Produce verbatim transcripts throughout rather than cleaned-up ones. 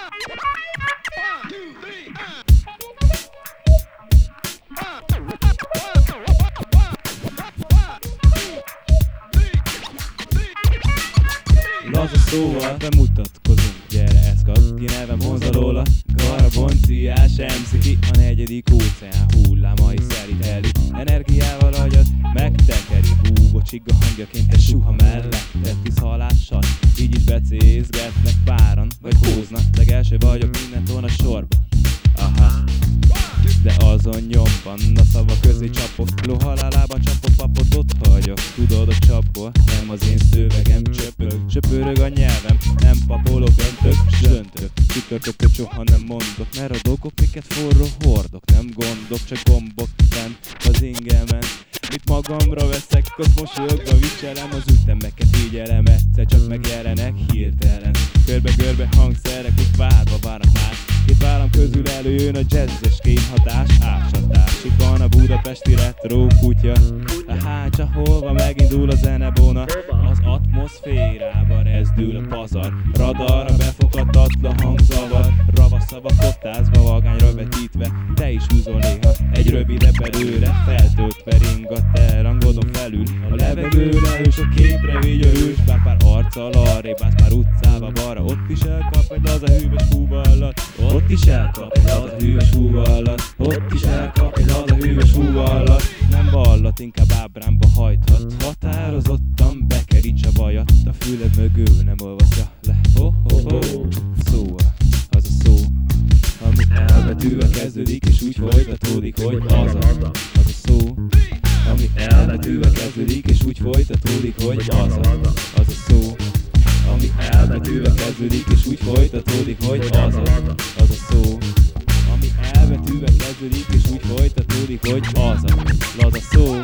Laza szóval bemutatkozunk, gyere ez kap ki nevem Honzalóla. Garabonciás em cé ki a negyedik óceán hullámai szeríteli. Energiával agyat megtekeri, húgó csigga hangjaként te suha mellett tíz halással. Így is becézgetnek páran, vagy húznak, legelső vagyok mindentől a sorban. Aha, de azon nyomban a szava közé csapok, lóhalálában csapok papot ott hagyok. Tudod a csapból, nem az én szövegem csöpög, söpörög a nyelvem, nem papolok, öntök, söntök. Csütörtököt soha nem mondok, mert a dolgok miket forró hordok. Nem gondok, csak gombok fent az ingemen. Mit magamra veszek, azt mosolyogva viselem, az ütemeket figyelem, egyszer csak megjelenek hirtelen. Körbe-görbe hangszerek, itt várva várnak már. Két vállam közül előjön a jazzes kémhatás, ásatás. Itt van a budapesti retro kutya, a hácsa holva megindul a zenebona. Az atmoszférába rezdül a pazar, radarra befoghatatlan hangzavar. Ravasz szavak kottázva, vagányra vetítve, te is húzol néha egy rövidebb előre, feltöltve ringat el rangodon felül. A levegőn erős a képre vigy a hős, bár pár arccal arrébb állsz pár utcába balra. Ott is elkap egy laza hűvös húvallat, ott is elkap egy laza hűvös húvallat, ott is elkap egy laza hűvös húvallat. Nem ballat, inkább ábrámba hajthat, határozottan bekeríts a vajat. A füled mögül nem olvaszja le, ho-ho-ho. Szóval, az a szó, ami elbetűvel kezdődik és úgy folytatódik, hogy az a, az a szó, ami elbetűvel kezdődik és úgy folytatódik, hogy az a, az a szó, ami elbetűvel kezdődik és úgy folytatódik, hogy az a, az a szó, ami elbetűvel kezdődik és úgy folytatódik, hogy az a, az a szó.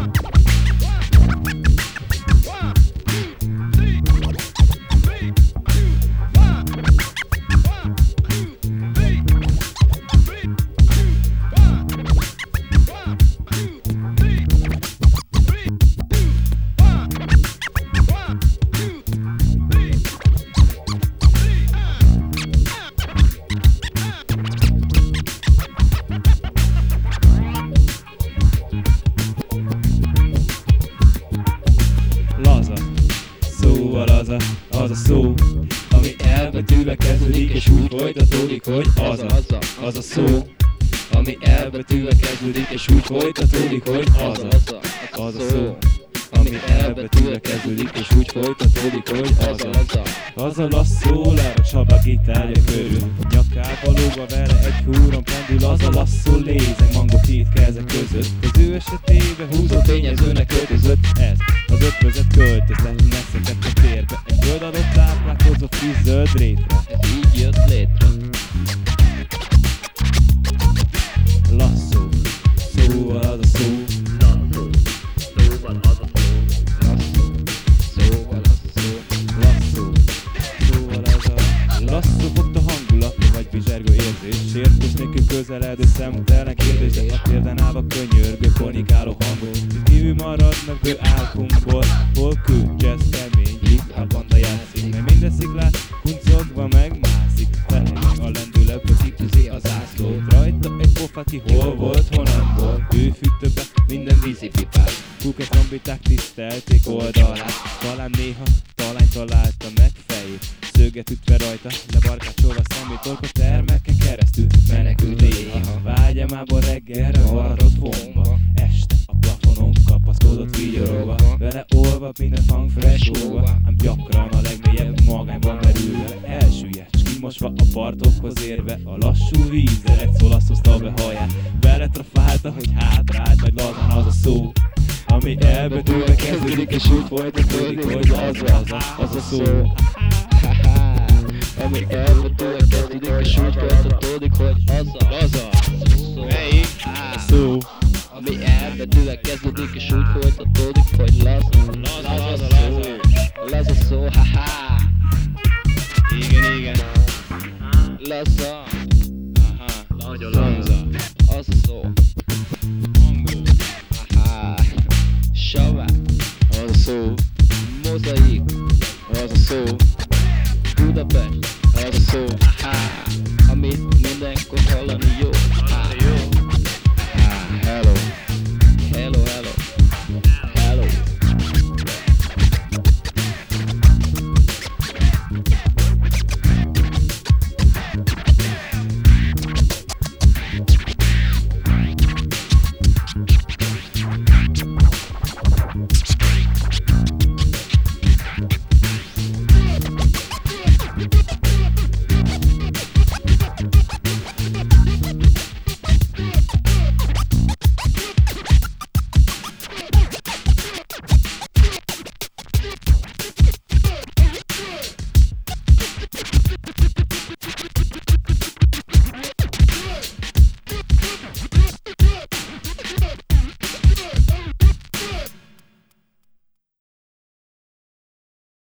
Szóval az a, az a szó, ami elbetűvel kezdődik és úgy folytatódik, hogy az a, az a szó, ami elbetűvel kezdődik és úgy folytatódik, hogy az a, az a szó, ami elbetűvel kezdődik és úgy folytatódik, hogy az a, az a lasszó le a Csaba gitárja körül. Nyakába lógva vele egy húron pendül, az a lasszó lézeng mangó két keze között. Az ő esetében húzó tényezőnek költözött, ez az ötvözet költözet, neszekett a térbe. Egy föld adott táplálkozó friss zöld rétre, ez így jött létre. Lasszó, szóval az a szó, lasszó, szóval az a szó, lasszó, szóval az a szó, lasszó, szóval az a lasszó fogta hangulata, vagy bizsergő érzés, sértés nélkül közeledő szemtelen kérdés, de a térden állva könyörgő, konikáló hangon. Kívül maradnak ő álkunkból, hol kő, jazz, kemény, hip-hop banda játszik, mert minden sziklát kuncogva megmászik. Felének a lendületből kitűzi az ászlót, rajta egy pofati, hol volt, hol nem volt. Ő fűtőbe minden vízipipát, kuket trombiták tisztelték oldalát. Talán néha talány találta meg fejét, szöget ütve rajta, lebarkácsolva szemét, torka termeken keresztül menekült néha. Vágyamából reggelre varrott bomba, este a plafonon kapaszkodott vigyorogva, vele olva minden hang fresh-olva, ám gyakran a legmélyebb magányban merülve elsüllyedt, s kimosva a partokhoz érve, a lassú vízzel egy szolaszozta be haját, beletrafálta, hogy hátrált, majd lazán az a szó, ami elbetűvel kezdődik és úgy folytatódik, hogy az az a, az a szó. Ami elbetűvel kezdődik és úgy folytatódik, hogy az a, az a szó. A szó, ami elbetűvel kezdődik és úgy folytatódik, hogy laza, laza, laza, laza, laza szó, haha. Igen, igen. Laza, aha, nagyon laza, az a szó. Hangó, haha. Savák, az a szó. Mozaik, az a szó. Budapest, az az a szó, aha, amit mindenkor hallani jó, aha.